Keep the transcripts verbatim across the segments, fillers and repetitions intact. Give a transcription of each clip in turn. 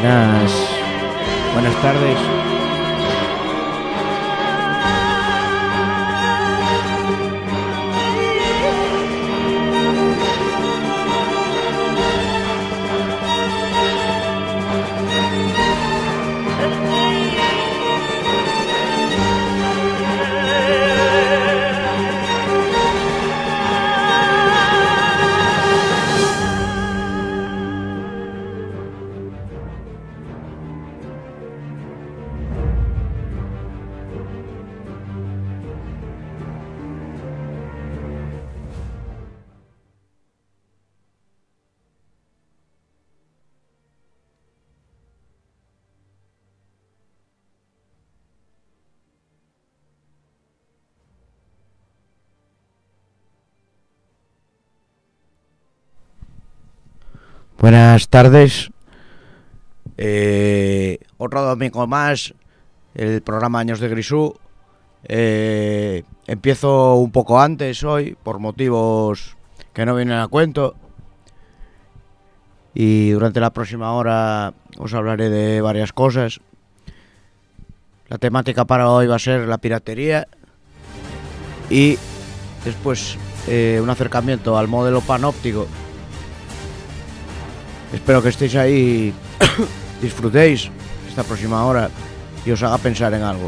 Buenas, buenas tardes. Buenas tardes. Eh, otro domingo más, el programa Años de Grisú. Eh, empiezo un poco antes hoy, por motivos que no vienen a cuento. Y durante la próxima hora os hablaré de varias cosas. La temática para hoy va a ser la piratería. Y después eh, un acercamiento al modelo panóptico. Espero que estéis ahí, disfrutéis esta próxima hora y os haga pensar en algo.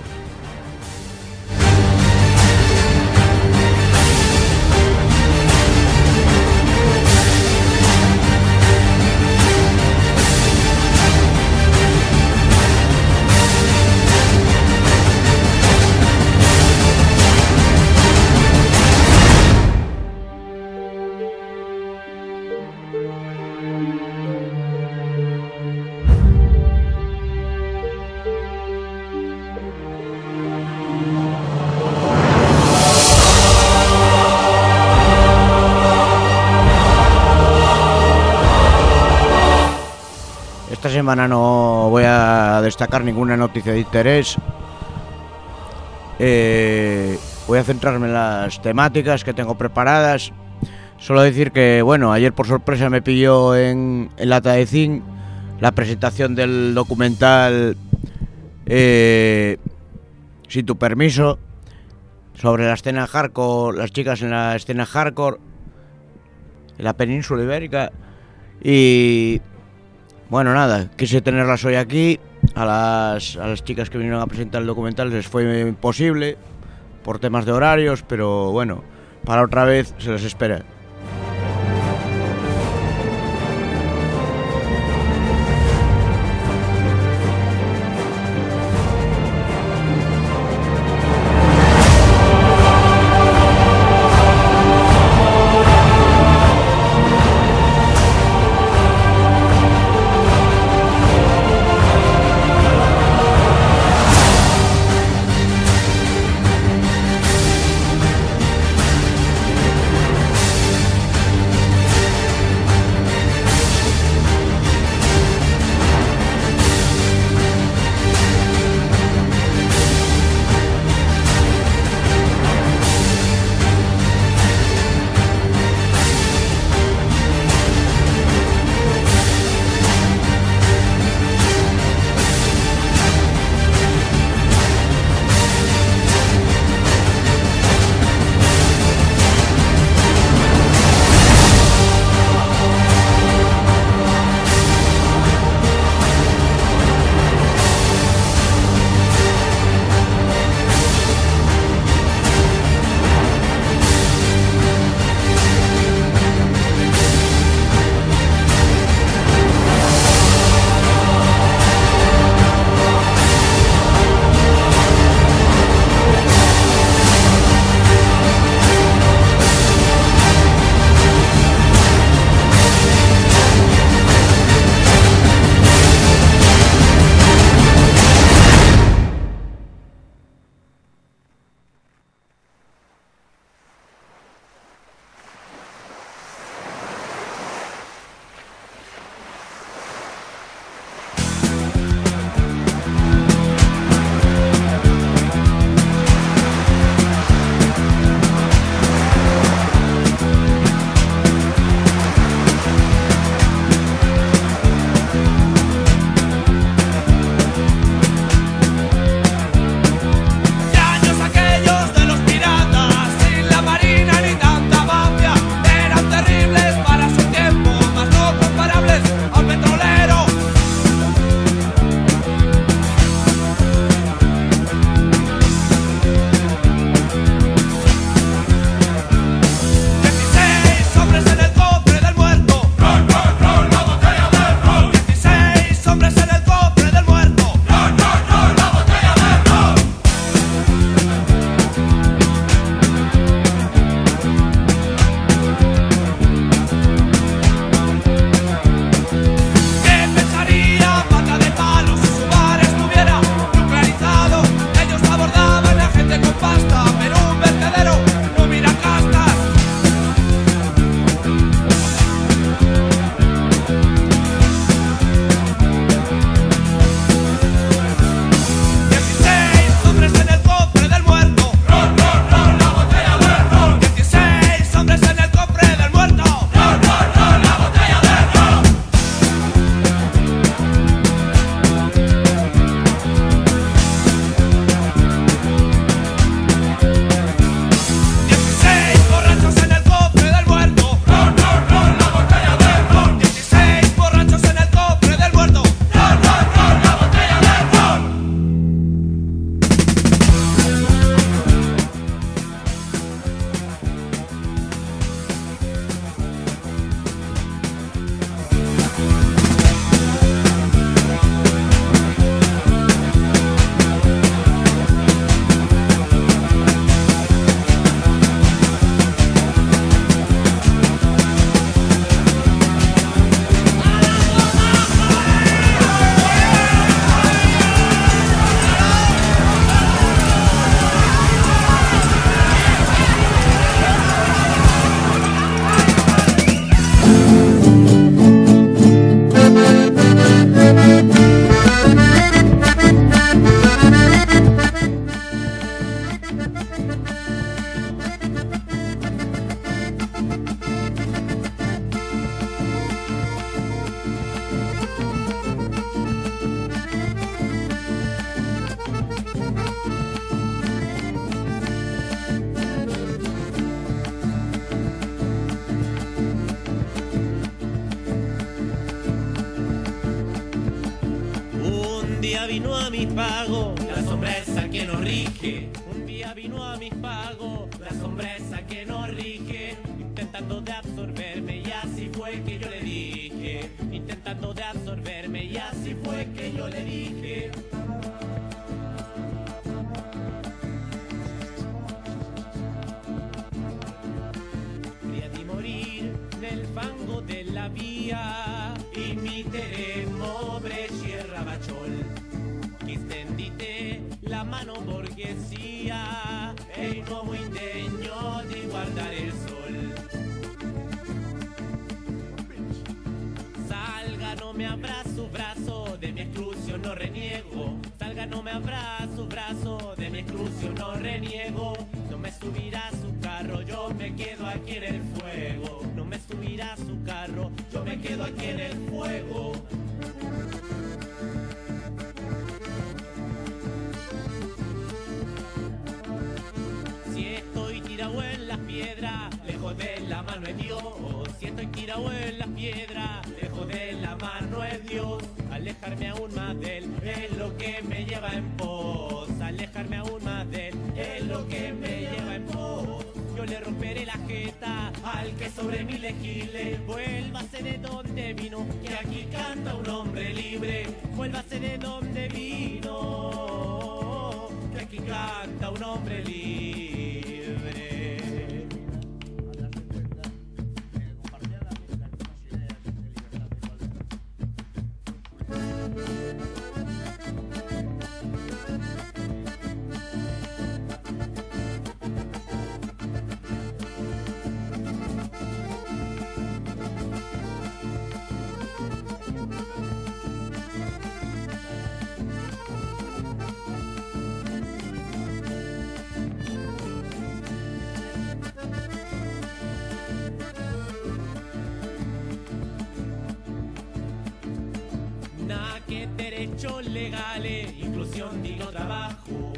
Esta semana no voy a destacar ninguna noticia de interés. Eh, voy a centrarme en las temáticas que tengo preparadas. Solo decir que, bueno, ayer por sorpresa me pilló en, en Lata de Zinc la presentación del documental eh, Sin tu permiso, sobre la escena hardcore, las chicas en la escena hardcore en la península ibérica. Y bueno, nada, quise tenerlas hoy aquí. A las, a las chicas que vinieron a presentar el documental les fue imposible por temas de horarios, pero bueno, para otra vez se les espera. vino a mis pagos, la sombra esa que nos rige. Un día vino a mis pagos, la sombra esa que nos rige. Intentando de absorberme y así fue que yo le dije. Intentando de absorberme y así fue que yo le dije. Quería di morir nel fango della via y mi teremo brecierra bachol. Chi stendite la mano borghesia e il nuovo indegno di guardare il sol. Salga, no me abrazo, brazo de mi exclusión no reniego. Salga, no me abrazo, brazo de mi exclusión no reniego. No me subirá a su carro, yo me quedo aquí en el fuego. No me subirá a su carro, yo me quedo aquí en el fuego. Si estoy tirado en las piedras, lejos de la mano es Dios. Si estoy tirado en las piedras, lejos de la mano es Dios. Alejarme aún más de él es lo que me lleva en pos. Alejarme aún más de él es lo que me lleva en pos. Yo le romperé la jeta al que sobre mí legisle. Vuélvase de donde vino, que aquí canta un hombre libre. Vuélvase de donde vino, que aquí canta un hombre libre. Derechos legales, inclusión, digno trabajo.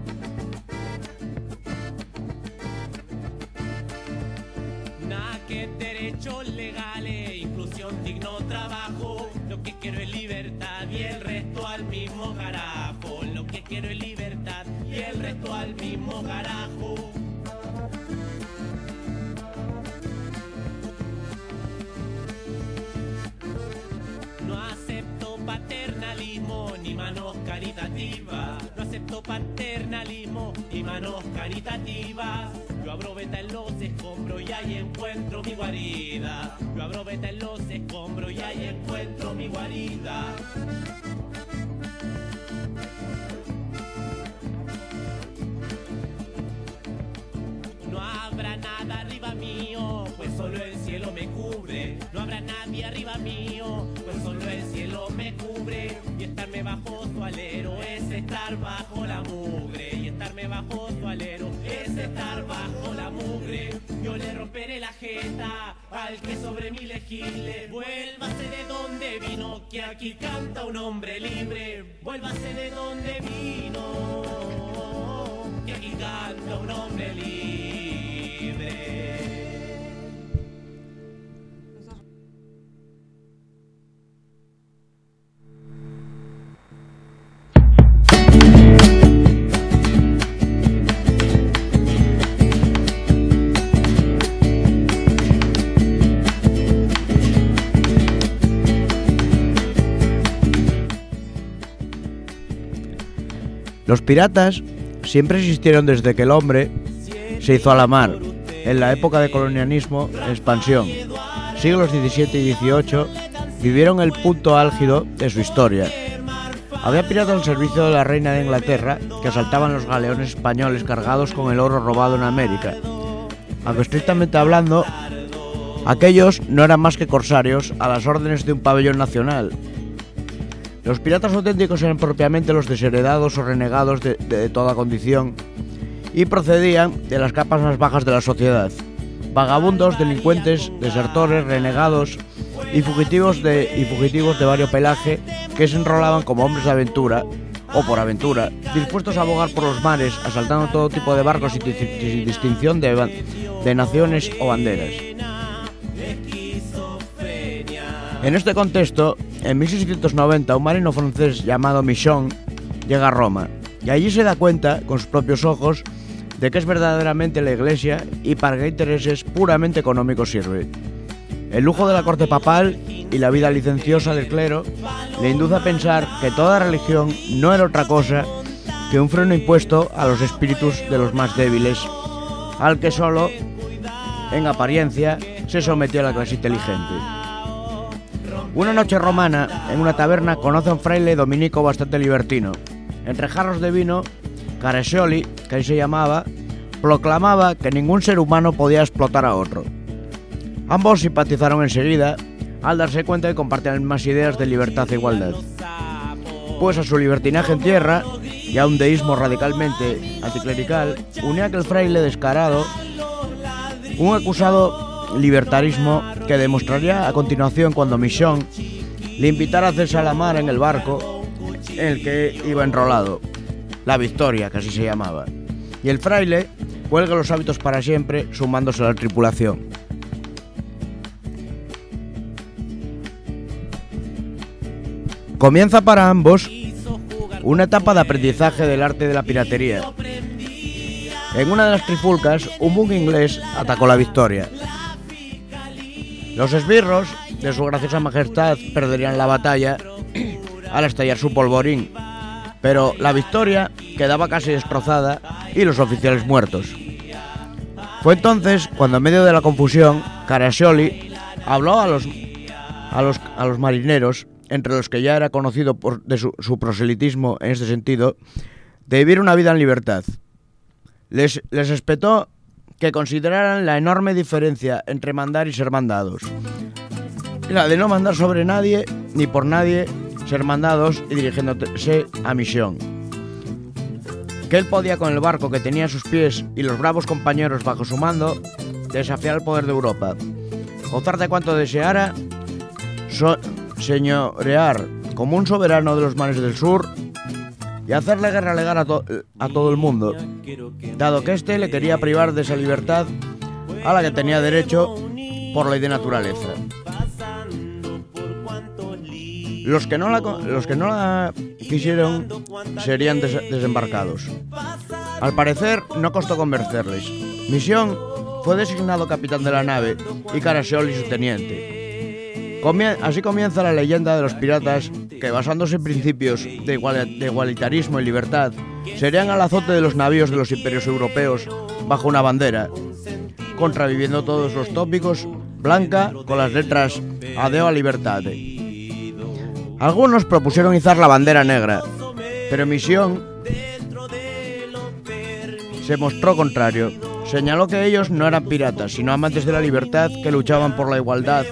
Nada que derechos legales, inclusión, digno trabajo. Lo que quiero es libertad y el resto al mismo carajo. Lo que quiero es libertad y el resto al mismo carajo. Paternalismo ni manos caritativas. No acepto paternalismo ni manos caritativas. Yo abro veta en los escombros y ahí encuentro mi guarida. Yo abro veta en los escombros y ahí encuentro mi guarida. No habrá nada arriba mío, pues solo el cielo me cubre. No habrá nadie arriba mío, pues solo el cielo me cubre. Y estarme bajo su alero es estar bajo la mugre. Y estarme bajo su alero es estar bajo la mugre. Yo le romperé la jeta al que sobre mí legisle. Vuélvase de donde vino, que aquí canta un hombre libre. Vuélvase de donde vino, que aquí canta un hombre libre. Los piratas siempre existieron desde que el hombre se hizo a la mar, en la época de colonialismo e expansión. Siglos diecisiete y dieciocho vivieron el punto álgido de su historia. Había piratas al servicio de la reina de Inglaterra que asaltaban los galeones españoles cargados con el oro robado en América. Aunque estrictamente hablando, aquellos no eran más que corsarios a las órdenes de un pabellón nacional. Los piratas auténticos eran propiamente los desheredados o renegados de, de toda condición y procedían de las capas más bajas de la sociedad. Vagabundos, delincuentes, desertores, renegados y fugitivos de, y fugitivos de varios pelaje que se enrolaban como hombres de aventura o por aventura, dispuestos a bogar por los mares, asaltando todo tipo de barcos sin, sin distinción de, de naciones o banderas. En este contexto, en mil seiscientos noventa, un marino francés llamado Michon llega a Roma y allí se da cuenta con sus propios ojos de que es verdaderamente la Iglesia y para qué intereses puramente económicos sirve. El lujo de la corte papal y la vida licenciosa del clero le induce a pensar que toda religión no era otra cosa que un freno impuesto a los espíritus de los más débiles, al que solo, en apariencia, se sometió a la clase inteligente. Una noche romana, en una taberna, conoce a un fraile dominico bastante libertino. Entre jarros de vino, Caraccioli, que ahí se llamaba, proclamaba que ningún ser humano podía explotar a otro. Ambos simpatizaron enseguida al darse cuenta de que compartían las mismas ideas de libertad e igualdad. Pues a su libertinaje en tierra y a un deísmo radicalmente anticlerical, unía aquel fraile descarado un acusado libertarismo que demostraría a continuación cuando Michon le invitara a hacerse a la mar en el barco en el que iba enrolado, la Victoria, que así se llamaba, y el fraile cuelga los hábitos para siempre sumándose a la tripulación. Comienza para ambos una etapa de aprendizaje del arte de la piratería. En una de las trifulcas, un buque inglés atacó la Victoria. Los esbirros de su graciosa majestad perderían la batalla al estallar su polvorín, pero la Victoria quedaba casi destrozada y los oficiales muertos. Fue entonces cuando, en medio de la confusión, Caraccioli habló a los, a los, a los marineros, entre los que ya era conocido por de su, su proselitismo en este sentido, de vivir una vida en libertad. Les, les espetó que consideraran la enorme diferencia entre mandar y ser mandados, la de no mandar sobre nadie ni por nadie, ser mandados y dirigiéndose a misión. Que él podía, con el barco que tenía a sus pies y los bravos compañeros bajo su mando, desafiar el poder de Europa, gozar de cuanto deseara, so, señorear como un soberano de los mares del sur y hacerle guerra legal a, to a todo el mundo, dado que éste le quería privar de esa libertad a la que tenía derecho por ley de naturaleza. Los que no la, los que no la quisieron serían des desembarcados. Al parecer, no costó convencerles. Michon fue designado capitán de la nave y Caraccioli su teniente. Comien así comienza la leyenda de los piratas que, basándose en principios de, igual de igualitarismo y libertad, serían al azote de los navíos de los imperios europeos bajo una bandera, contraviviendo todos los tópicos, blanca con las letras Adeo a Libertate. Algunos propusieron izar la bandera negra, pero Michon se mostró contrario. Señaló que ellos no eran piratas, sino amantes de la libertad que luchaban por la igualdad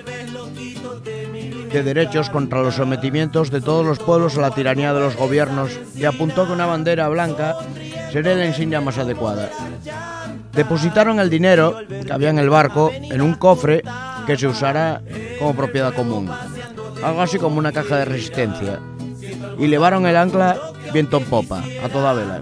de derechos contra los sometimientos de todos los pueblos a la tiranía de los gobiernos, y apuntó que una bandera blanca sería la insignia más adecuada. Depositaron el dinero que había en el barco en un cofre que se usará como propiedad común, algo así como una caja de resistencia, y levaron el ancla viento en popa, a toda vela.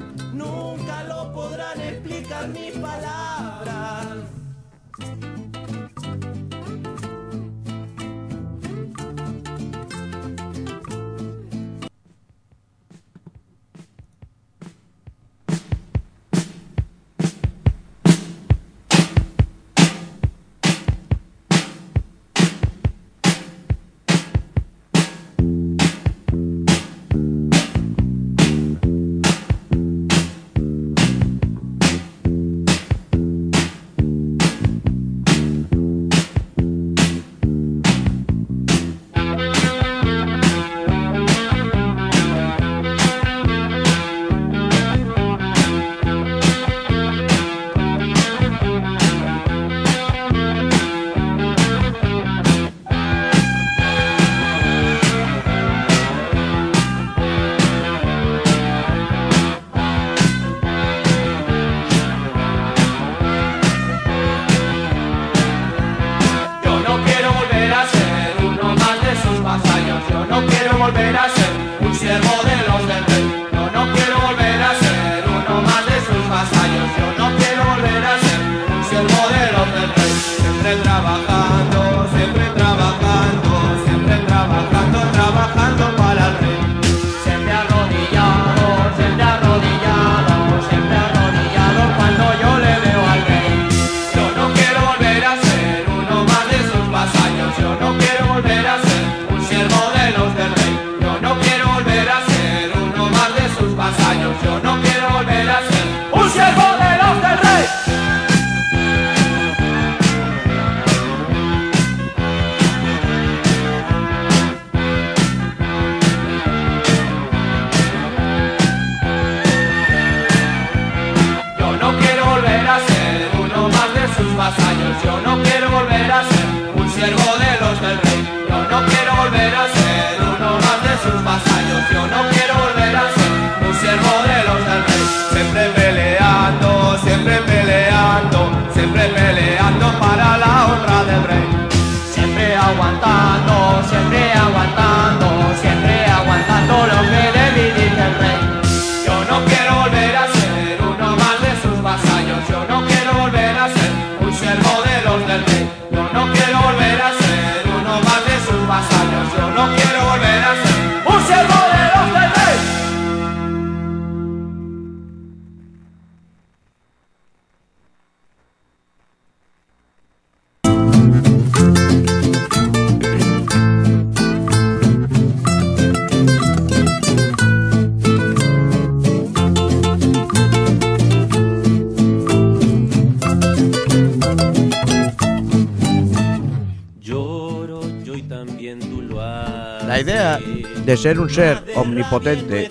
Yo no quiero volver a ser un siervo de los del rey. La idea de ser un ser omnipotente,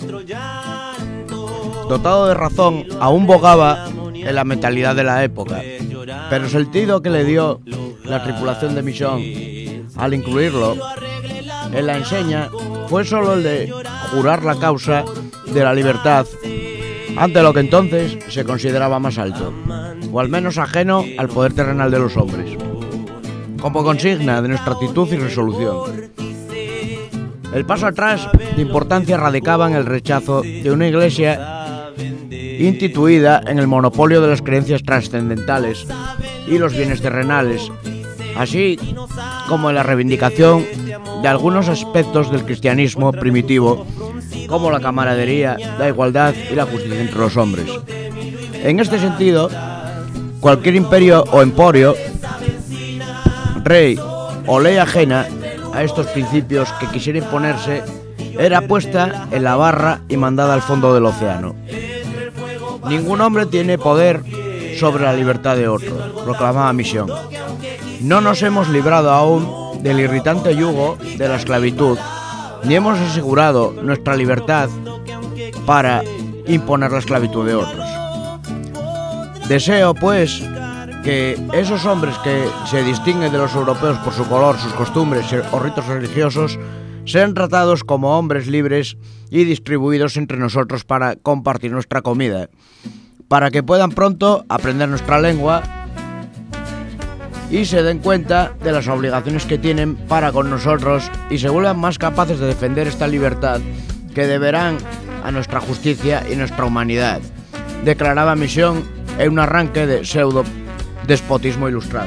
dotado de razón, aún bogaba en la mentalidad de la época, pero el sentido que le dio la tripulación de misión al incluirlo en la enseña fue solo el de jurar la causa de la libertad ante lo que entonces se consideraba más alto, o al menos ajeno al poder terrenal de los hombres, como consigna de nuestra actitud y resolución. El paso atrás de importancia radicaba en el rechazo de una iglesia instituida en el monopolio de las creencias trascendentales y los bienes terrenales, así como en la reivindicación de algunos aspectos del cristianismo primitivo, como la camaradería, la igualdad y la justicia entre los hombres. En este sentido, cualquier imperio o emporio, rey o ley ajena a estos principios que quisiera imponerse era puesta en la barra y mandada al fondo del océano. Ningún hombre tiene poder sobre la libertad de otro, proclamaba Misión. No nos hemos librado aún del irritante yugo de la esclavitud, ni hemos asegurado nuestra libertad para imponer la esclavitud de otros. Deseo, pues, que esos hombres que se distinguen de los europeos por su color, sus costumbres o ritos religiosos sean tratados como hombres libres y distribuidos entre nosotros para compartir nuestra comida, para que puedan pronto aprender nuestra lengua y se den cuenta de las obligaciones que tienen para con nosotros y se vuelvan más capaces de defender esta libertad que deberán a nuestra justicia y nuestra humanidad, declaraba Misión en un arranque de pseudo despotismo ilustrado.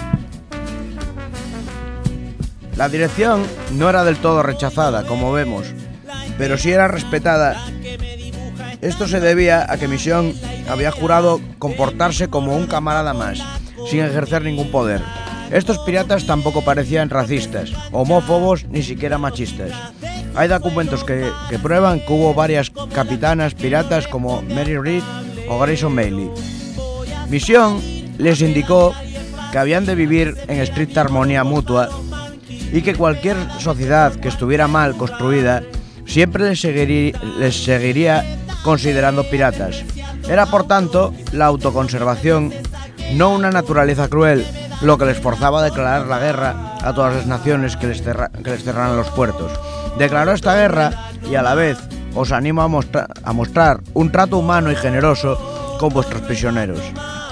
La dirección no era del todo rechazada, como vemos, pero sí era respetada. Esto se debía a que Misión había jurado comportarse como un camarada más, sin ejercer ningún poder. Estos piratas tampoco parecían racistas, homófobos ni siquiera machistas. Hay documentos que, que prueban que hubo varias capitanas piratas como Mary Read o Grayson Bailey. Misión les indicó que habían de vivir en estricta armonía mutua y que cualquier sociedad que estuviera mal construida siempre les seguiría, les seguiría considerando piratas. Era por tanto la autoconservación, no una naturaleza cruel, lo que les forzaba a declarar la guerra a todas las naciones que les, cerra, que les cerraran los puertos. Declaró esta guerra y a la vez os animo a, mostra, a mostrar un trato humano y generoso con vuestros prisioneros.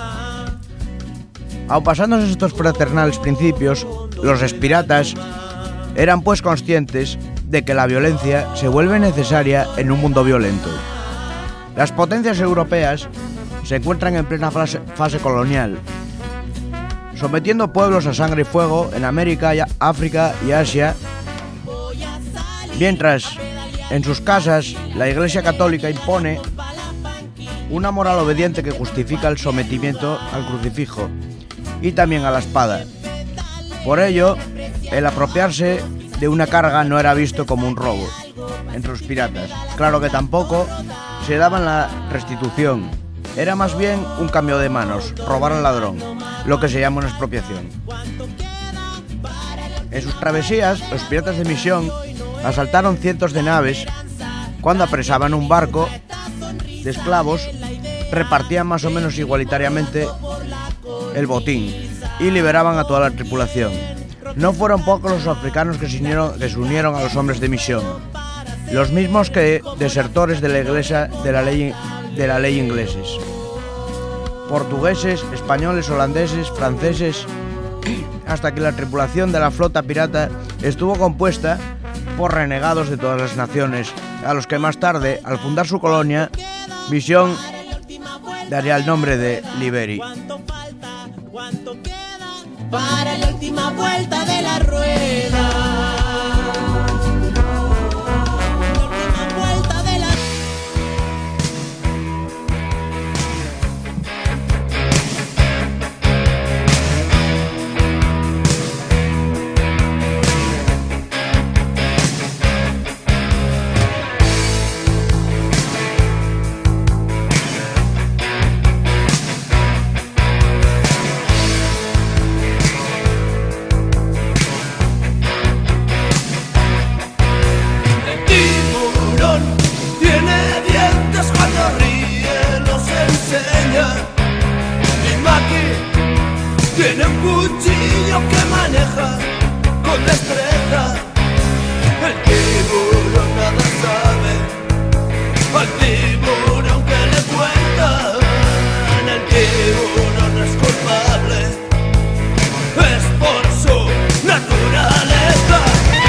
Aun pasándose estos fraternales principios, los piratas eran pues conscientes de que la violencia se vuelve necesaria en un mundo violento. Las potencias europeas se encuentran en plena fase, fase colonial, sometiendo pueblos a sangre y fuego en América, África y Asia, mientras en sus casas la Iglesia Católica impone una moral obediente que justifica el sometimiento al crucifijo y también a la espada. Por ello, el apropiarse de una carga no era visto como un robo entre los piratas. Claro que tampoco se daban la restitución. Era más bien un cambio de manos, robar al ladrón, lo que se llama una expropiación. En sus travesías, los piratas de Misión asaltaron cientos de naves. Cuando apresaban un barco de esclavos, repartían más o menos igualitariamente el botín y liberaban a toda la tripulación. No fueron pocos los africanos que se unieron, que se unieron a los hombres de Misión, los mismos que desertores de la iglesia de la ley, de la ley ingleses, portugueses, españoles, holandeses, franceses, hasta que la tripulación de la flota pirata estuvo compuesta por renegados de todas las naciones, a los que más tarde, al fundar su colonia, Misión daría el nombre de Liberi. Para la última vuelta de la rueda. cuchillo que maneja con destreza. El tiburón nada sabe, al tiburón que le cuentan. El tiburón no es culpable, es por su naturaleza.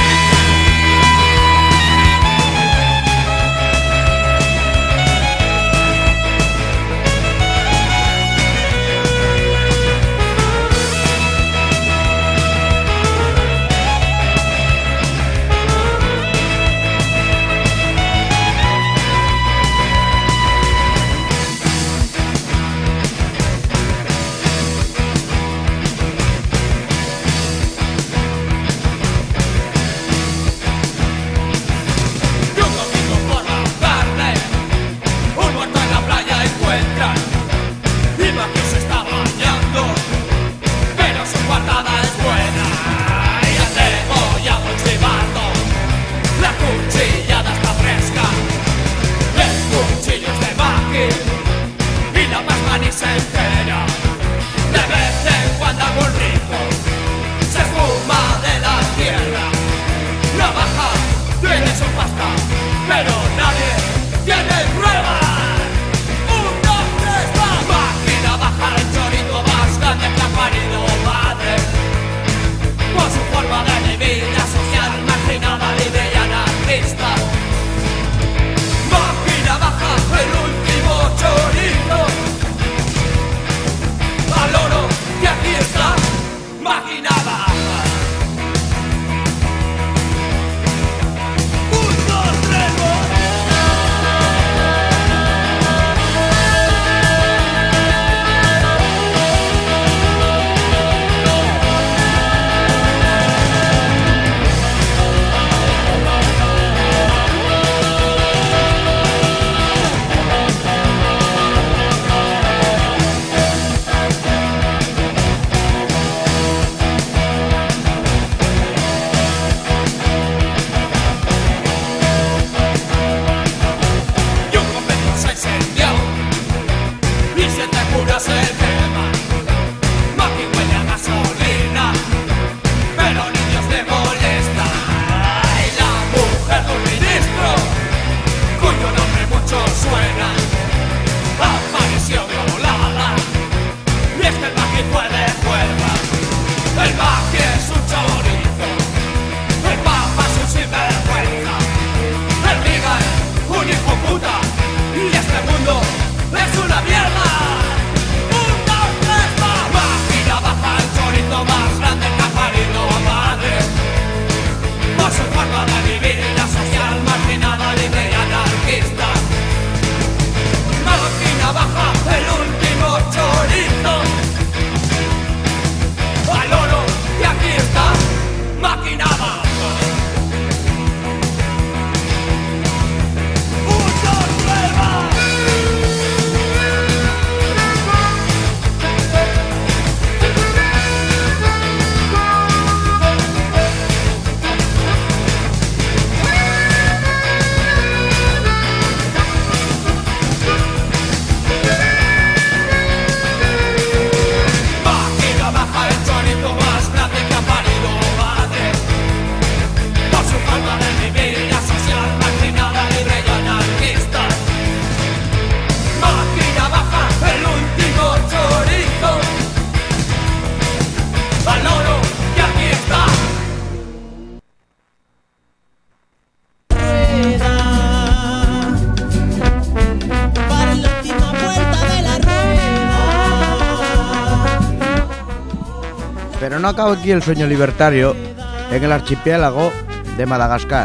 Pero no acaba aquí el sueño libertario en el archipiélago de Madagascar,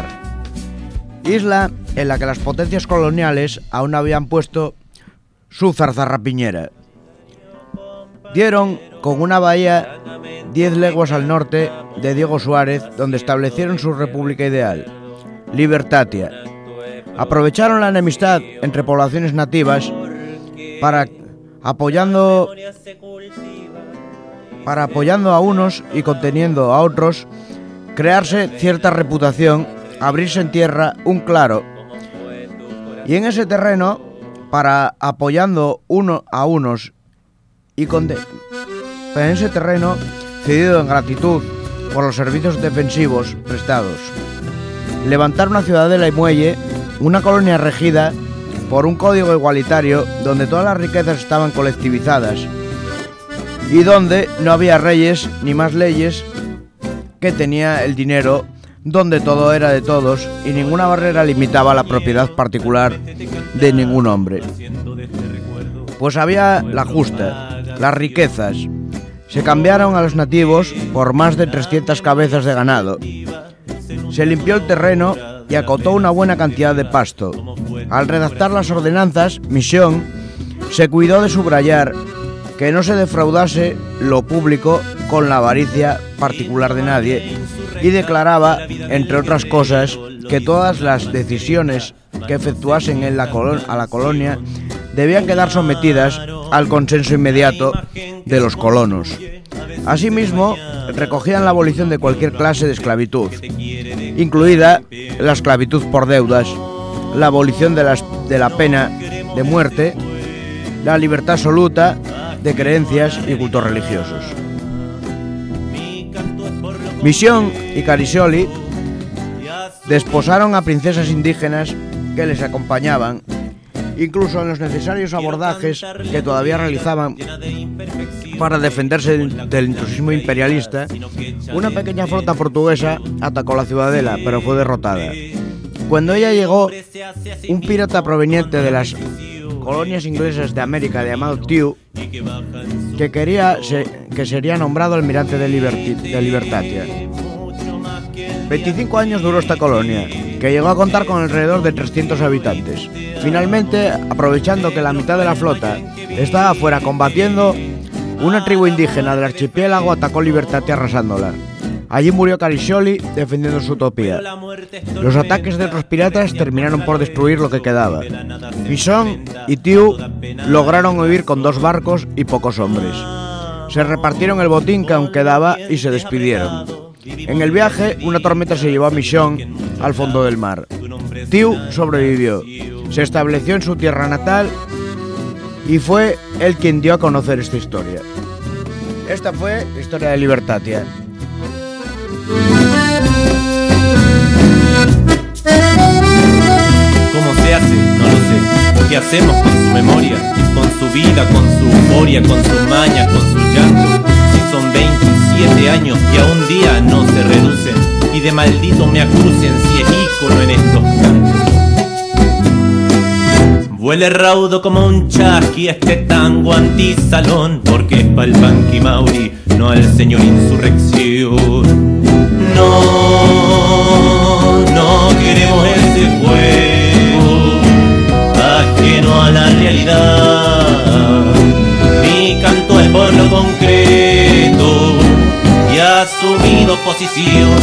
isla en la que las potencias coloniales aún habían puesto su zarzarrapiñera. Dieron con una bahía diez leguas al norte de Diego Suárez, donde establecieron su república ideal, Libertatia. Aprovecharon la enemistad entre poblaciones nativas para apoyando para apoyando a unos y conteniendo a otros, crearse cierta reputación, abrirse en tierra un claro, y en ese terreno, para apoyando uno a unos y con en ese terreno cedido en gratitud por los servicios defensivos prestados. Levantar una ciudadela y muelle, una colonia regida por un código igualitario donde todas las riquezas estaban colectivizadas y donde no había reyes ni más leyes que tenía el dinero, donde todo era de todos y ninguna barrera limitaba la propiedad particular de ningún hombre. Pues había la justa, las riquezas. Se cambiaron a los nativos por más de trescientas cabezas de ganado. Se limpió el terreno y acotó una buena cantidad de pasto. Al redactar las ordenanzas, Misión se cuidó de subrayar que no se defraudase lo público con la avaricia particular de nadie y declaraba, entre otras cosas, que todas las decisiones que efectuasen en la colon- a la colonia debían quedar sometidas al consenso inmediato de los colonos. Asimismo, recogían la abolición de cualquier clase de esclavitud, incluida la esclavitud por deudas, la abolición de, las, de la pena de muerte, la libertad absoluta de creencias y cultos religiosos. Misión y Carisioli desposaron a princesas indígenas que les acompañaban, incluso en los necesarios abordajes que todavía realizaban para defenderse del intrusismo imperialista. Una pequeña flota portuguesa atacó la ciudadela, pero fue derrotada. Cuando ella llegó, un pirata proveniente de las colonias inglesas de América llamado Tew, que quería se, que sería nombrado almirante de, Liberti, de Libertatia. veinticinco años duró esta colonia, que llegó a contar con alrededor de trescientos habitantes. Finalmente, aprovechando que la mitad de la flota estaba afuera combatiendo, una tribu indígena del archipiélago atacó Libertatia arrasándola. Allí murió Carisioli defendiendo su utopía. Los ataques de otros piratas terminaron por destruir lo que quedaba. Misión y Tew lograron huir con dos barcos y pocos hombres. Se repartieron el botín que aún quedaba y se despidieron. En el viaje, una tormenta se llevó a Misión al fondo del mar. Tew sobrevivió, se estableció en su tierra natal y fue él quien dio a conocer esta historia. Esta fue la historia de Libertatia. ¿Cómo se hace? No lo sé. ¿Qué hacemos con su memoria? Con su vida, con su euforia, con sus mañas, con su llanto. Si son veintisiete años que a un día no se reducen y de maldito me acusen si es ícono en estos cantos. Huele raudo como un chasqui este tango antisalón, porque es pa'l Banqui Mauri, no al señor insurrección. No, no queremos ese juego ajeno a la realidad. Mi canto es por lo concreto y asumido posición.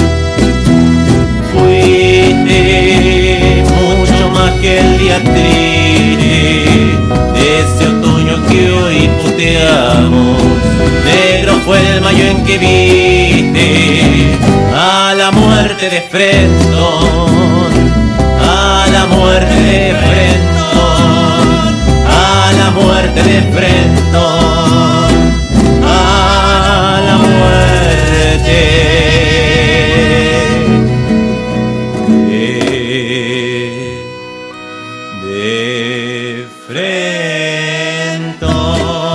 Fuiste mucho más que el día triste de ese otoño que hoy puteamos. Negro fue el mayo en que viste a la muerte de Frenton, a la muerte de Frenton, a la muerte de Frenton, a la muerte de, de Frenton.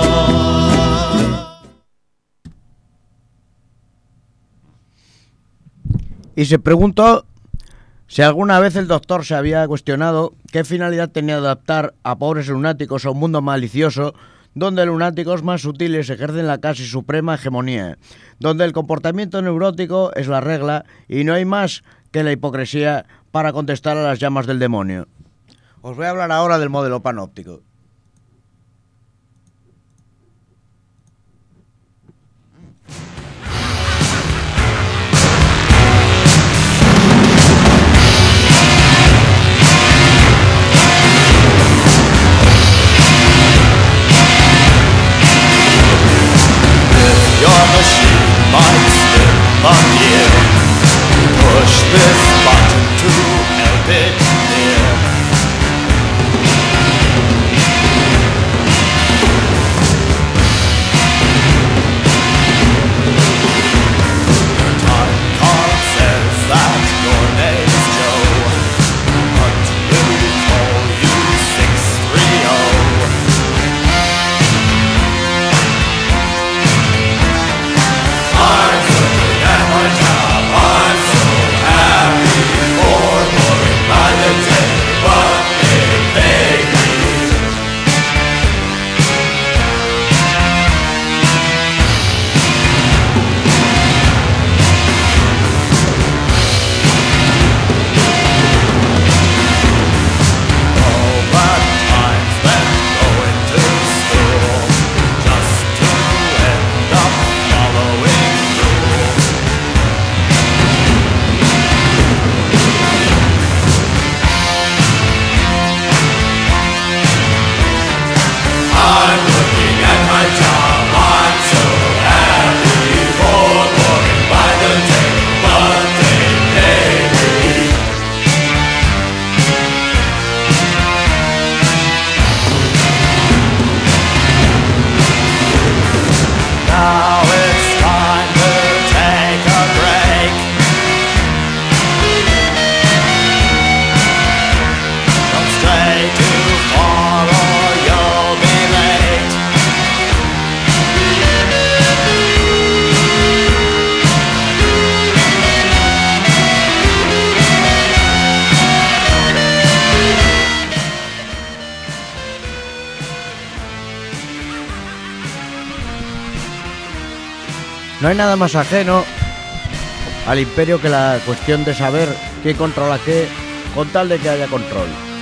Y se preguntó si alguna vez el doctor se había cuestionado qué finalidad tenía adaptar a pobres lunáticos a un mundo malicioso donde lunáticos más sutiles ejercen la casi suprema hegemonía, donde el comportamiento neurótico es la regla y no hay más que la hipocresía para contestar a las llamas del demonio. Os voy a hablar ahora del modelo panóptico. Your machine might slip on you. Push this button to help it clear. No hay nada más ajeno al imperio que la cuestión de saber quién controla qué, con tal de que haya control.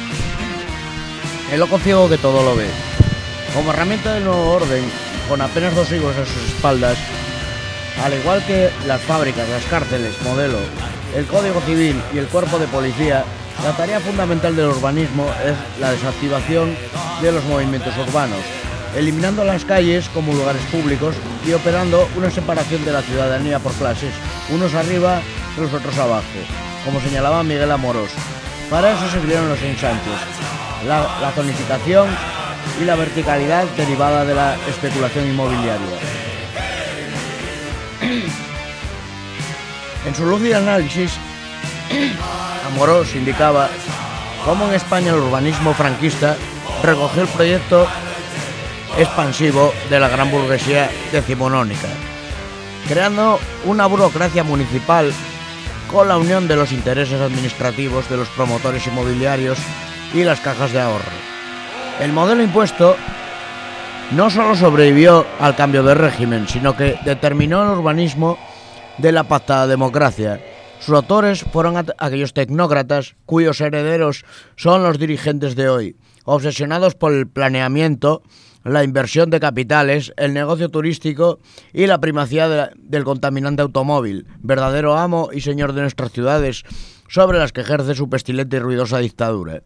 El loco ciego que todo lo ve. Como herramienta del nuevo orden, con apenas dos siglos a sus espaldas, al igual que las fábricas, las cárceles, modelo, el Código Civil y el cuerpo de policía, la tarea fundamental del urbanismo es la desactivación de los movimientos urbanos, eliminando las calles como lugares públicos y operando una separación de la ciudadanía por clases, unos arriba y los otros abajo, como señalaba Miguel Amorós. Para eso se crearon los ensanches, la, la zonificación y la verticalidad derivada de la especulación inmobiliaria. En su lúcido análisis, Amorós indicaba cómo en España el urbanismo franquista recogió el proyecto expansivo de la gran burguesía decimonónica, creando una burocracia municipal con la unión de los intereses administrativos de los promotores inmobiliarios y las cajas de ahorro. El modelo impuesto no solo sobrevivió al cambio de régimen, sino que determinó el urbanismo de la pactada democracia. Sus autores fueron aquellos tecnócratas cuyos herederos son los dirigentes de hoy, obsesionados por el planeamiento, la inversión de capitales, el negocio turístico y la primacía de la, del contaminante automóvil, verdadero amo y señor de nuestras ciudades, sobre las que ejerce su pestilente y ruidosa dictadura.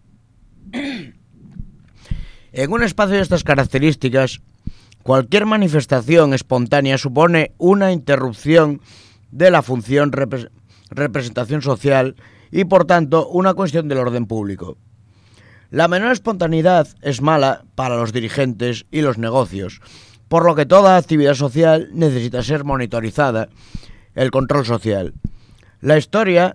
En un espacio de estas características, cualquier manifestación espontánea supone una interrupción de la función repre- representación social y, por tanto, una cuestión del orden público. La menor espontaneidad es mala para los dirigentes y los negocios, por lo que toda actividad social necesita ser monitorizada, el control social. La historia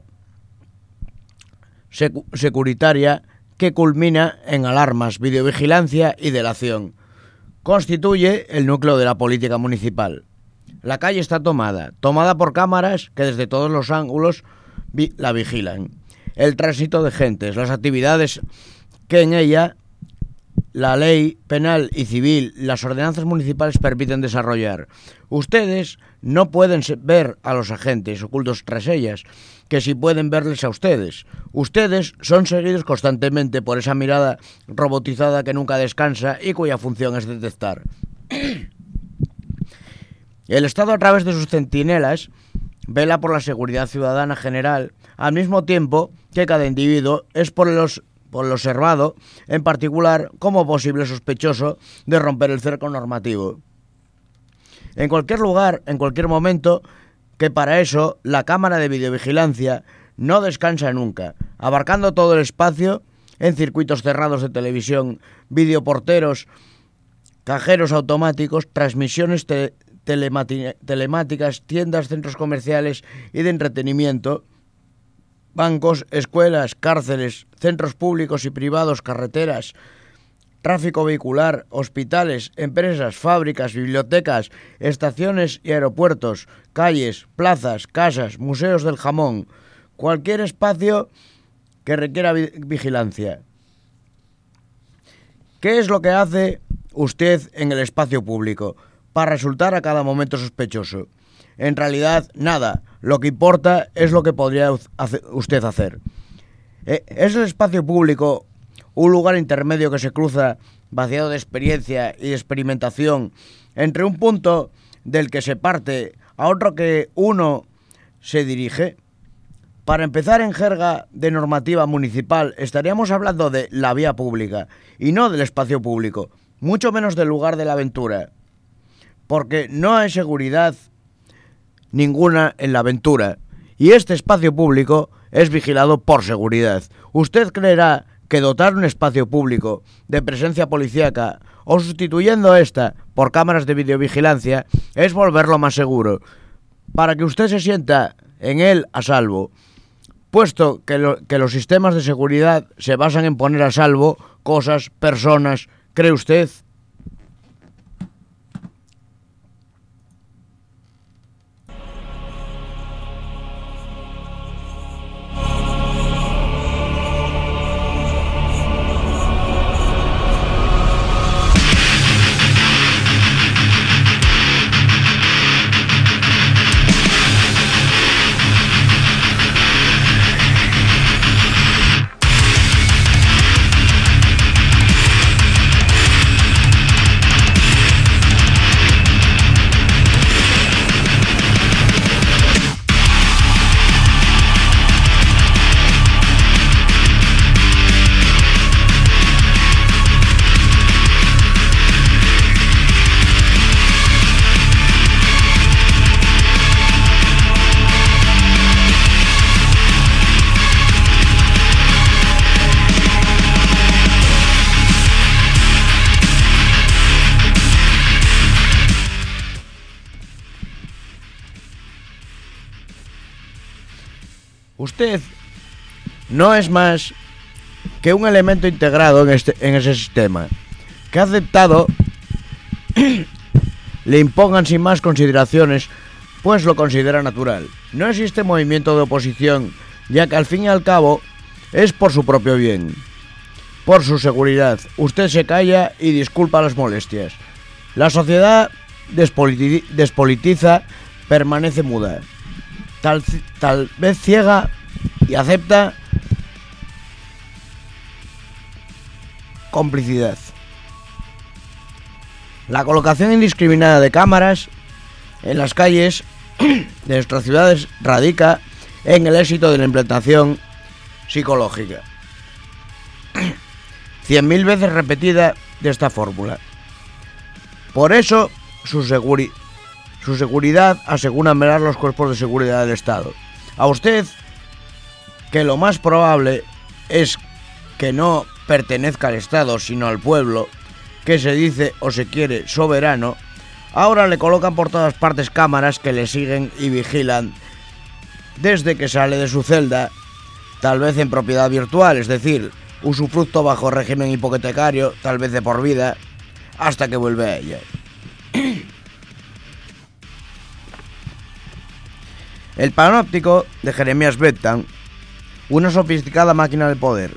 secu- securitaria que culmina en alarmas, videovigilancia y delación constituye el núcleo de la política municipal. La calle está tomada, tomada por cámaras que desde todos los ángulos vi- la vigilan. El tránsito de gentes, las actividades que en ella la ley penal y civil, las ordenanzas municipales permiten desarrollar. Ustedes no pueden ver a los agentes ocultos tras ellas, que sí pueden verles a ustedes. Ustedes son seguidos constantemente por esa mirada robotizada que nunca descansa y cuya función es detectar. El Estado, a través de sus centinelas, vela por la seguridad ciudadana general, al mismo tiempo que cada individuo es por los por el observado, en particular, como posible sospechoso de romper el cerco normativo. En cualquier lugar, en cualquier momento, que para eso la cámara de videovigilancia no descansa nunca, abarcando todo el espacio en circuitos cerrados de televisión, videoporteros, cajeros automáticos, transmisiones te- telemati- telemáticas, tiendas, centros comerciales y de entretenimiento, bancos, escuelas, cárceles, centros públicos y privados, carreteras, tráfico vehicular, hospitales, empresas, fábricas, bibliotecas, estaciones y aeropuertos, calles, plazas, casas, museos del jamón, cualquier espacio que requiera vi- vigilancia. ¿Qué es lo que hace usted en el espacio público para resultar a cada momento sospechoso? En realidad, nada. Lo que importa es lo que podría usted hacer. ¿Es el espacio público un lugar intermedio que se cruza, vaciado de experiencia y de experimentación, entre un punto del que se parte a otro que uno se dirige? Para empezar, en jerga de normativa municipal, estaríamos hablando de la vía pública y no del espacio público, mucho menos del lugar de la aventura, porque no hay seguridad ninguna en la aventura, y este espacio público es vigilado por seguridad. Usted creerá que dotar un espacio público de presencia policíaca o sustituyendo esta por cámaras de videovigilancia es volverlo más seguro, para que usted se sienta en él a salvo, puesto que, lo, que los sistemas de seguridad se basan en poner a salvo cosas, personas. ¿Cree usted? Usted no es más que un elemento integrado en, este, en ese sistema, que ha aceptado le impongan sin más consideraciones, pues lo considera natural. No existe movimiento de oposición, ya que al fin y al cabo es por su propio bien, por su seguridad. Usted se calla y disculpa las molestias. La sociedad despoliti- despolitiza, permanece muda, tal, tal vez ciega, y acepta complicidad. La colocación indiscriminada de cámaras en las calles de nuestras ciudades radica en el éxito de la implantación psicológica, cien mil veces repetida, de esta fórmula. Por eso su, seguri- su seguridad aseguran velar los cuerpos de seguridad del Estado. A usted, que lo más probable es que no pertenezca al Estado sino al pueblo, que se dice o se quiere soberano, ahora le colocan por todas partes cámaras que le siguen y vigilan desde que sale de su celda, tal vez en propiedad virtual, es decir, usufructo bajo régimen hipotecario, tal vez de por vida, hasta que vuelve a ella. El panóptico de Jeremías Bentham, una sofisticada máquina de poder.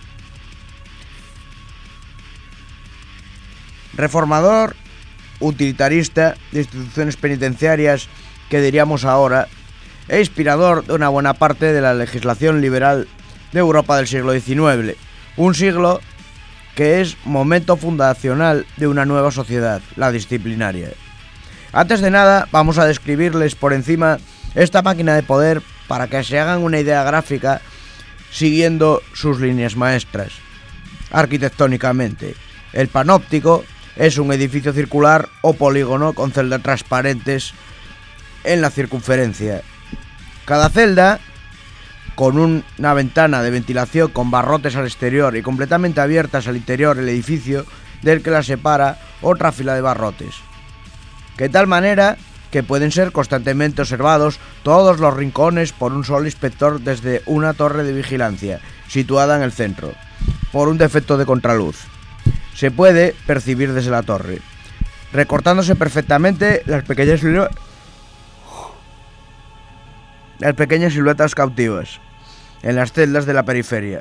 Reformador, utilitarista de instituciones penitenciarias, que diríamos ahora, e inspirador de una buena parte de la legislación liberal de Europa del siglo diecinueve, un siglo que es momento fundacional de una nueva sociedad, la disciplinaria. Antes de nada, vamos a describirles por encima esta máquina de poder para que se hagan una idea gráfica siguiendo sus líneas maestras. Arquitectónicamente, el panóptico es un edificio circular o polígono con celdas transparentes en la circunferencia. Cada celda, con una ventana de ventilación con barrotes al exterior y completamente abiertas al interior del edificio, del que la separa otra fila de barrotes, de tal manera que pueden ser constantemente observados todos los rincones por un solo inspector desde una torre de vigilancia situada en el centro, por un defecto de contraluz. Se puede percibir desde la torre, recortándose perfectamente las pequeñas siluetas, las pequeñas siluetas cautivas en las celdas de la periferia.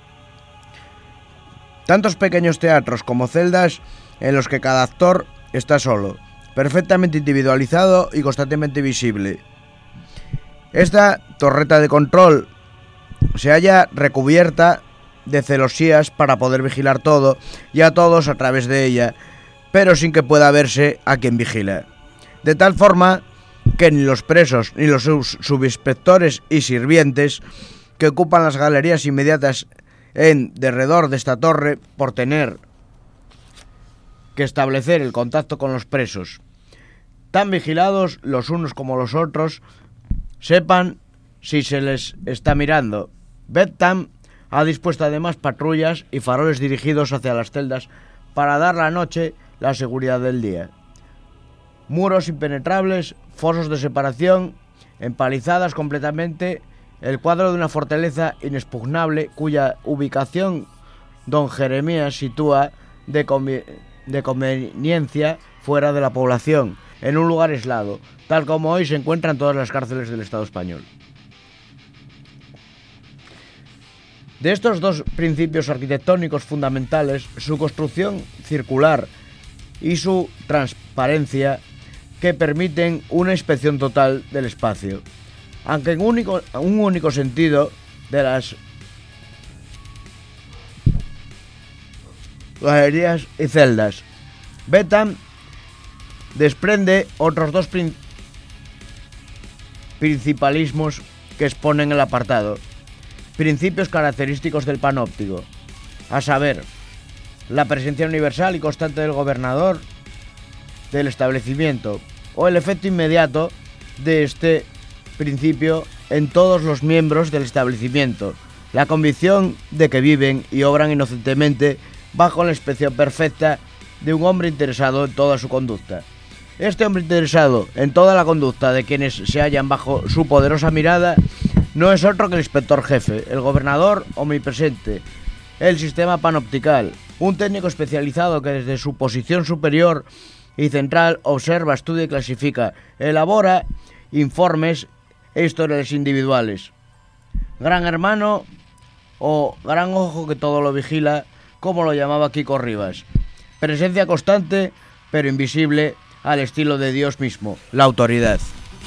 Tantos pequeños teatros como celdas en los que cada actor está solo, perfectamente individualizado y constantemente visible. Esta torreta de control se halla recubierta de celosías para poder vigilar todo y a todos a través de ella, pero sin que pueda verse a quien vigila. De tal forma que ni los presos ni los subinspectores y sirvientes que ocupan las galerías inmediatas en derredor de esta torre, por tener que establecer el contacto con los presos, tan vigilados los unos como los otros, sepan si se les está mirando. Bentham ha dispuesto además patrullas y faroles dirigidos hacia las celdas para dar la noche la seguridad del día. Muros impenetrables, fosos de separación, empalizadas completamente, el cuadro de una fortaleza inexpugnable cuya ubicación don Jeremías sitúa de, convi- de conveniencia fuera de la población, en un lugar aislado, tal como hoy se encuentran todas las cárceles del Estado español. De estos dos principios arquitectónicos fundamentales, su construcción circular y su transparencia, que permiten una inspección total del espacio, aunque en único, un único sentido de las galerías y celdas. Bentham desprende otros dos prin- principalismos que exponen el apartado, principios característicos del panóptico, a saber, la presencia universal y constante del gobernador del establecimiento, o el efecto inmediato de este principio en todos los miembros del establecimiento, la convicción de que viven y obran inocentemente bajo la inspección perfecta de un hombre interesado en toda su conducta. Este hombre interesado en toda la conducta de quienes se hallan bajo su poderosa mirada no es otro que el inspector jefe, el gobernador omnipresente, el sistema panoptical, un técnico especializado que desde su posición superior y central observa, estudia y clasifica, elabora informes e historiales individuales. Gran hermano o gran ojo que todo lo vigila, como lo llamaba Kiko Rivas. Presencia constante, pero invisible, al estilo de Dios mismo, la autoridad.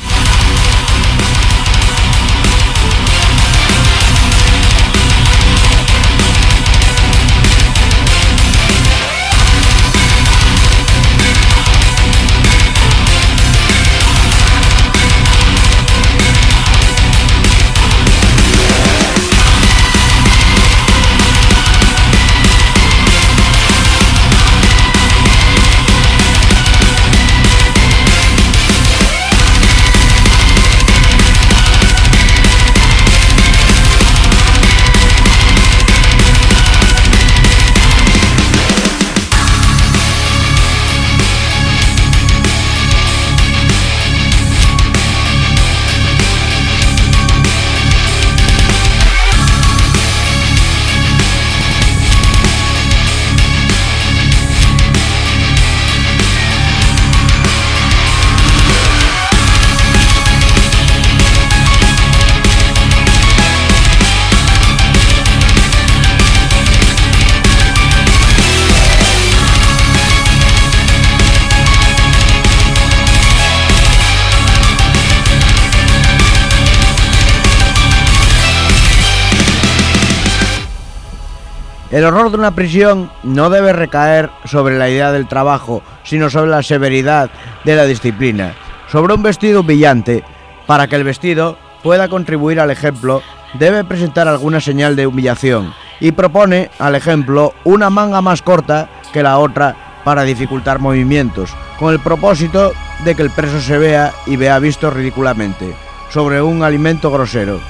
El horror de una prisión no debe recaer sobre la idea del trabajo, sino sobre la severidad de la disciplina, sobre un vestido humillante. Para que el vestido pueda contribuir al ejemplo, debe presentar alguna señal de humillación, y propone, al ejemplo, una manga más corta que la otra para dificultar movimientos, con el propósito de que el preso se vea y vea visto ridículamente, sobre un alimento grosero,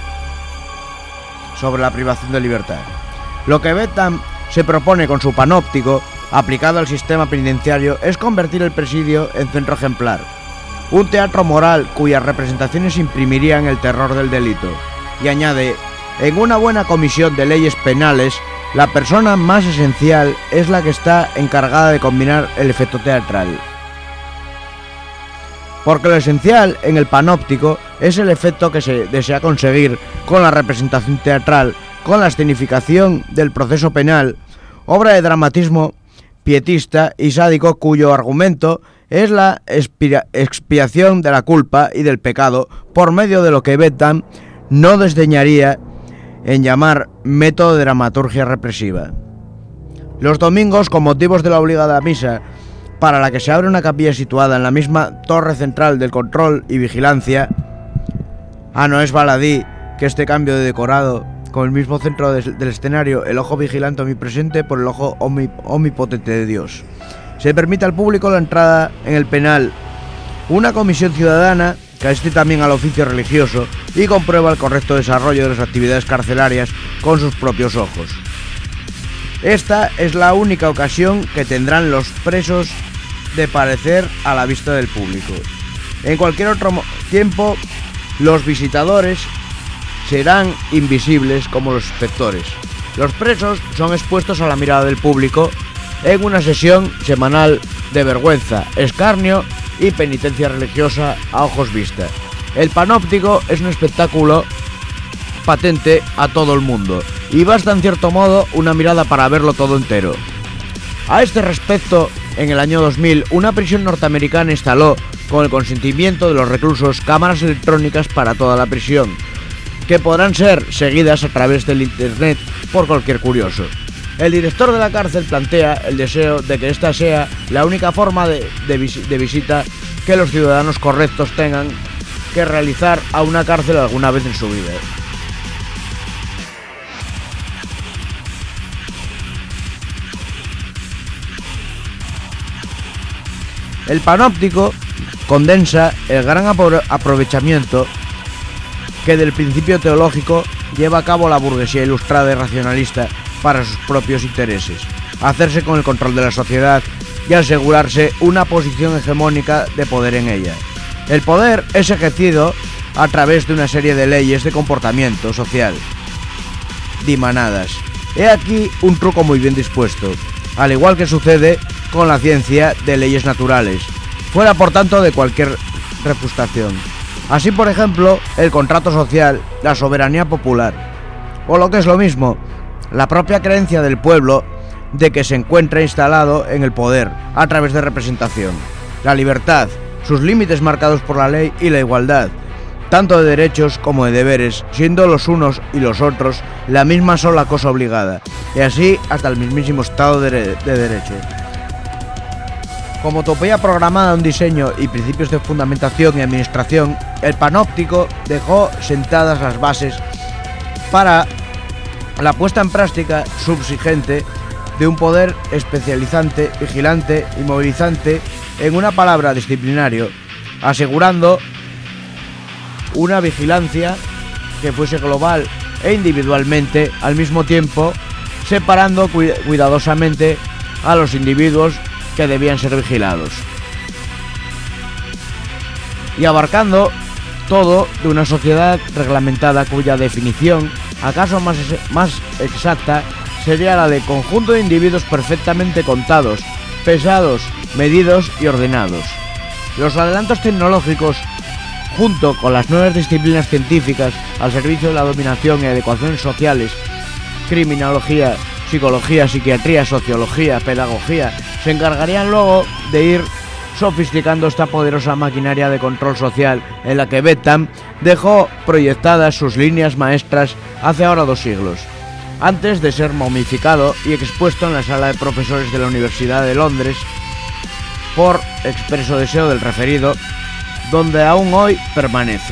sobre la privación de libertad. Lo que Bentham se propone con su panóptico, aplicado al sistema penitenciario, es convertir el presidio en centro ejemplar, un teatro moral cuyas representaciones imprimirían el terror del delito. Y añade, en una buena comisión de leyes penales, la persona más esencial es la que está encargada de combinar el efecto teatral. Porque lo esencial en el panóptico es el efecto que se desea conseguir con la representación teatral, con la escenificación del proceso penal, obra de dramatismo pietista y sádico cuyo argumento es la expiación de la culpa y del pecado por medio de lo que Bentham no desdeñaría en llamar método de dramaturgia represiva. Los domingos, con motivos de la obligada misa, para la que se abre una capilla situada en la misma torre central del control y vigilancia, ah, no es baladí que este cambio de decorado con el mismo centro del escenario, el ojo vigilante omnipresente por el ojo omnipotente de Dios. Se permite al público la entrada en el penal, una comisión ciudadana que asiste también al oficio religioso y comprueba el correcto desarrollo de las actividades carcelarias con sus propios ojos. Esta es la única ocasión que tendrán los presos de parecer a la vista del público. En cualquier otro tiempo, los visitadores serán invisibles como los inspectores. Los presos son expuestos a la mirada del público en una sesión semanal de vergüenza, escarnio y penitencia religiosa a ojos vista. El panóptico es un espectáculo patente a todo el mundo y basta en cierto modo una mirada para verlo todo entero. A este respecto, en el año dos mil, una prisión norteamericana instaló, con el consentimiento de los reclusos, cámaras electrónicas para toda la prisión, que podrán ser seguidas a través del internet por cualquier curioso. El director de la cárcel plantea el deseo de que esta sea la única forma de, de, vis, de visita que los ciudadanos correctos tengan que realizar a una cárcel alguna vez en su vida. El panóptico condensa el gran aprovechamiento que del principio teológico lleva a cabo la burguesía ilustrada y racionalista para sus propios intereses, hacerse con el control de la sociedad y asegurarse una posición hegemónica de poder en ella. El poder es ejercido a través de una serie de leyes de comportamiento social dimanadas. He aquí un truco muy bien dispuesto, al igual que sucede con la ciencia de leyes naturales, fuera por tanto de cualquier refustación. Así, por ejemplo, el contrato social, la soberanía popular, o lo que es lo mismo, la propia creencia del pueblo de que se encuentra instalado en el poder a través de representación, la libertad, sus límites marcados por la ley y la igualdad, tanto de derechos como de deberes, siendo los unos y los otros la misma sola cosa obligada, y así hasta el mismísimo Estado de, de Derecho. Como utopía programada en diseño y principios de fundamentación y administración, el panóptico dejó sentadas las bases para la puesta en práctica subsiguiente de un poder especializante, vigilante y movilizante, en una palabra, disciplinario, asegurando una vigilancia que fuese global e individualmente al mismo tiempo, separando cuidadosamente a los individuos que debían ser vigilados y abarcando todo de una sociedad reglamentada cuya definición, acaso más, más exacta, sería la de conjunto de individuos perfectamente contados, pesados, medidos y ordenados. Los adelantos tecnológicos, junto con las nuevas disciplinas científicas al servicio de la dominación y adecuaciones sociales, criminología, psicología, psiquiatría, sociología, pedagogía, se encargarían luego de ir sofisticando esta poderosa maquinaria de control social en la que Bentham dejó proyectadas sus líneas maestras hace ahora dos siglos, antes de ser momificado y expuesto en la sala de profesores de la Universidad de Londres por expreso deseo del referido, donde aún hoy permanece.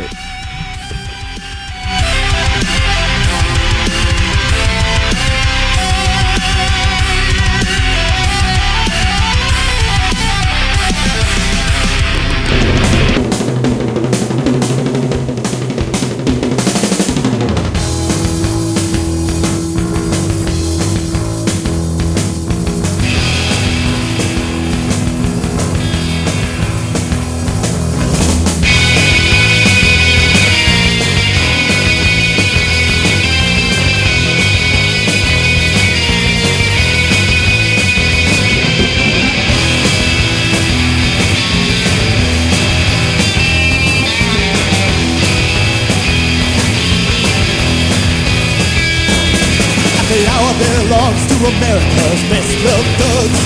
Belongs to America's best loved thugs.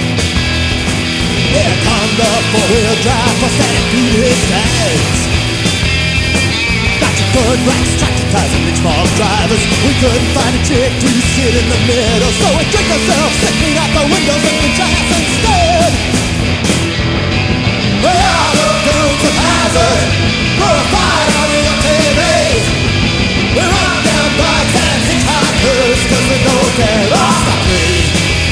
Here come the four-wheel drive for stampede tags. Got your third racks, tractor ties and rich farm drivers. We couldn't find a chick to sit in the middle, so we drink ourselves sitting out the windows and the glass instead. We are the girls of hazard, we're a fight on your T V. We run down bikes and hitchhikers, cause we don't care off the tree.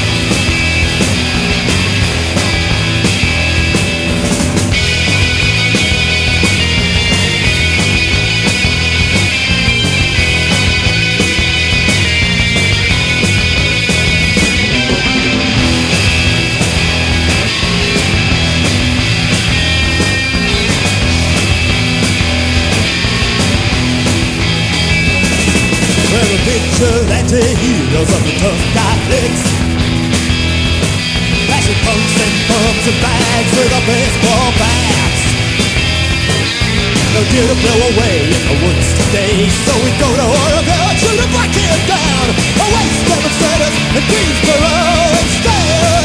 Vigilante heroes of the tough guy flicks, flashing punks and bums and bags with our baseball bats. No deer to blow away in the woods today, so we go to Oregon, shoot a black kid down, a waste demonstrators in Greensboro instead.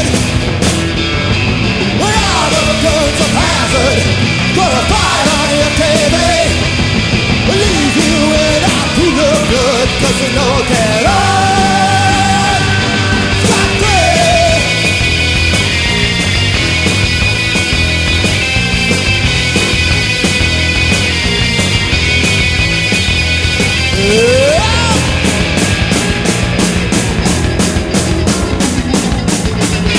We are the guns of hazard, gonna fight on your T V. We leave you without to look good, cause we know get on. Stop free. Yeah.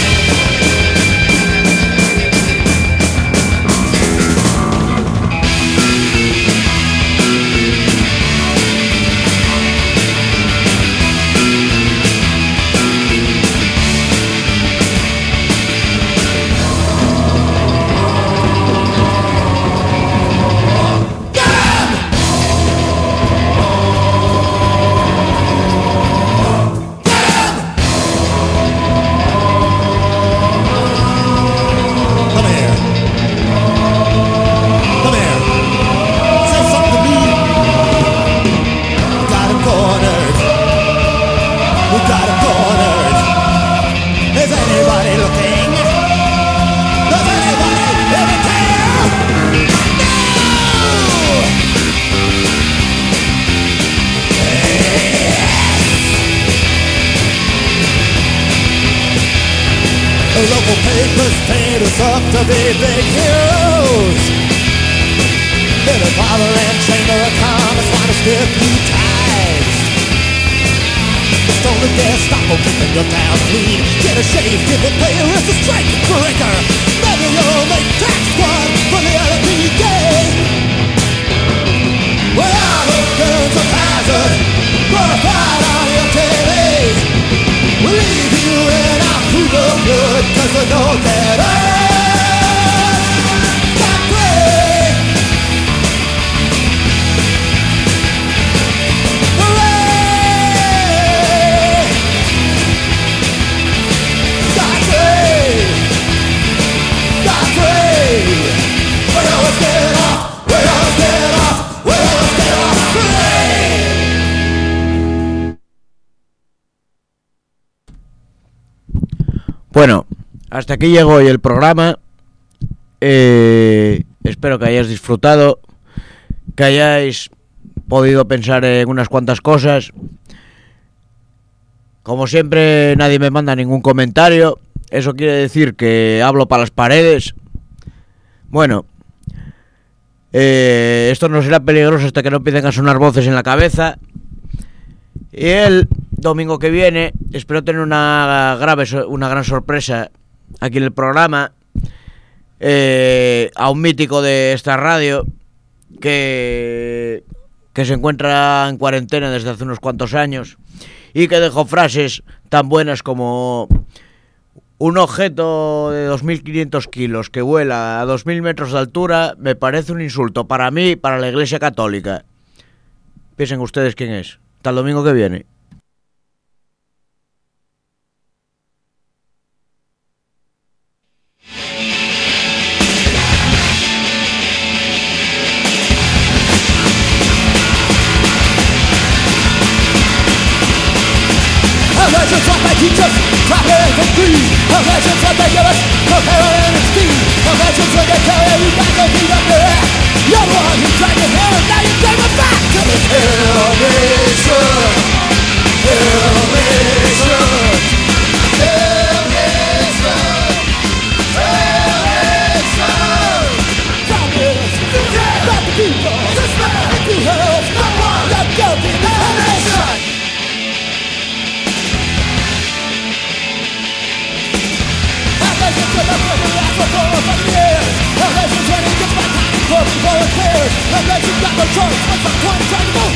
Who's paid us up to be big heroes? Billy Father and Chamber of Commerce want to stiff you ties. Just don't let their Gestapo keeping your town clean. Get a shave, give a pay, or it's a strike breaker. Maybe you'll make tax squad for the L P D. Well, the guns of hazard glorified on your T V. We'll leave you in our pool of blood, cause we know that us got free. Hooray! Got free! Got free! We always get off, we always get off, we always get off free! Bueno, hasta aquí llegó hoy el programa. Eh, espero que hayáis disfrutado, que hayáis podido pensar en unas cuantas cosas. Como siempre, nadie me manda ningún comentario. Eso quiere decir que hablo para las paredes. Bueno, eh, esto no será peligroso hasta que no empiecen a sonar voces en la cabeza. Y el domingo que viene espero tener una grave, una gran sorpresa aquí en el programa, eh, a un mítico de esta radio que, que se encuentra en cuarentena desde hace unos cuantos años y que dejó frases tan buenas como: un objeto de dos mil quinientos kilos que vuela a dos mil metros de altura me parece un insulto para mí y para la Iglesia Católica. Piensen ustedes quién es. Hasta el domingo que viene. Legends of my teachers, trappers and greed. Legends of regulars, of heroin and speed. Legends when they carry you back and beat up your ass. You're the one who dragged your hair and now you drag it back to this Hell Nation. Hell Nation. Hell Nation. Hell Nation. Fabulous. Not the people. Just man. If you help, no one. You're guilty. Hell Nation. Legends when I'm living life for four or five years. Legends when he gets my time for volunteers. Legends got no choice once I'm trying to go